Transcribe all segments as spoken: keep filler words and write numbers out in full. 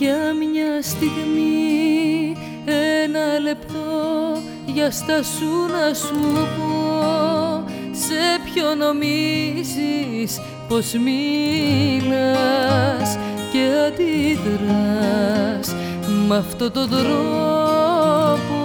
Για μια στιγμή, ένα λεπτό, για στάσου να σου πω, σε ποιο νομίζεις πως μίλας και αντιδράς μ' αυτό τον τρόπο.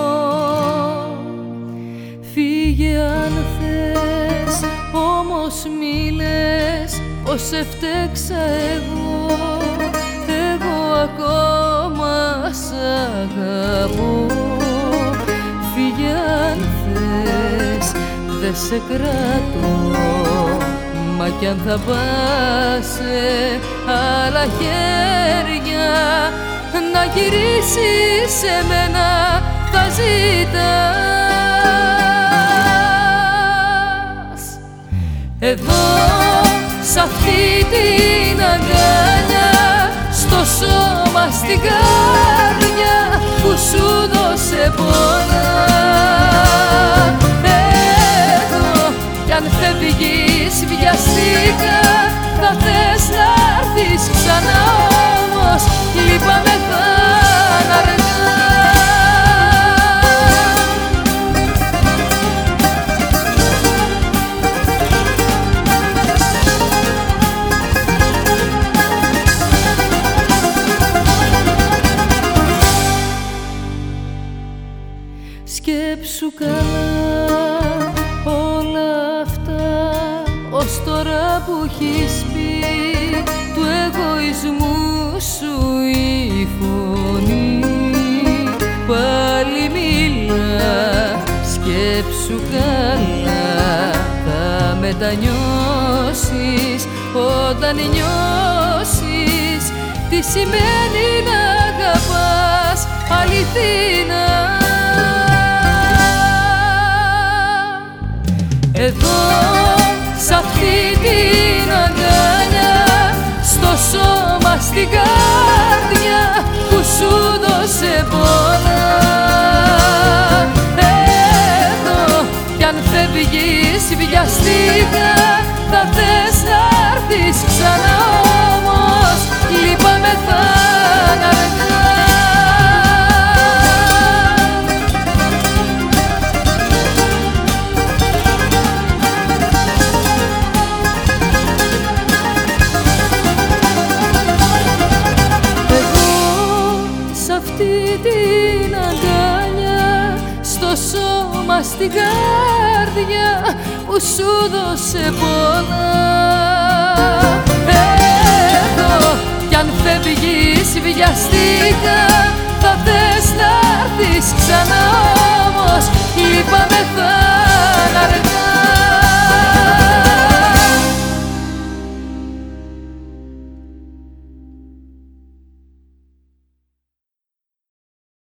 Φύγε αν θες, όμως μη λες πως έφτεξα εγώ. Εγώ ακόμα σ' αγαπώ. Φύγε αν θες, δε σε κρατώ, μα κι αν θα πας σε άλλα χέρια, να γυρίσεις σε μένα θα ζητάς. Εδώ σ' αυτή την αγκάλια, στο σώμα, στην καρδιά που σου δώσε πολλά. Εδώ κι αν φεύγεις βιαστικά, θα θες να έρθεις ξανά, όμως λείπαμε θα είναι αργά. Σκέψου καλά όλα αυτά ως τώρα που έχεις πει, του εγωισμού σου η φωνή πάλι μιλά. Σκέψου καλά, θα μετανιώσεις όταν νιώσεις τι σημαίνει να αγαπάς αληθινά. Εδώ σ' αυτή την αγκάλια, στο σώμα, στην καρδιά που σου δώσε πολλά. Εδώ κι αν φεύγεις βιαστικά, θα θες να έρθεις ξανά, όμως λείπαμε θα είναι αργά. Αυτή την αγκάλια, στο σώμα, στην καρδιά που σου δώσε πολλά. Εδώ κι αν φεύγεις βιαστικά,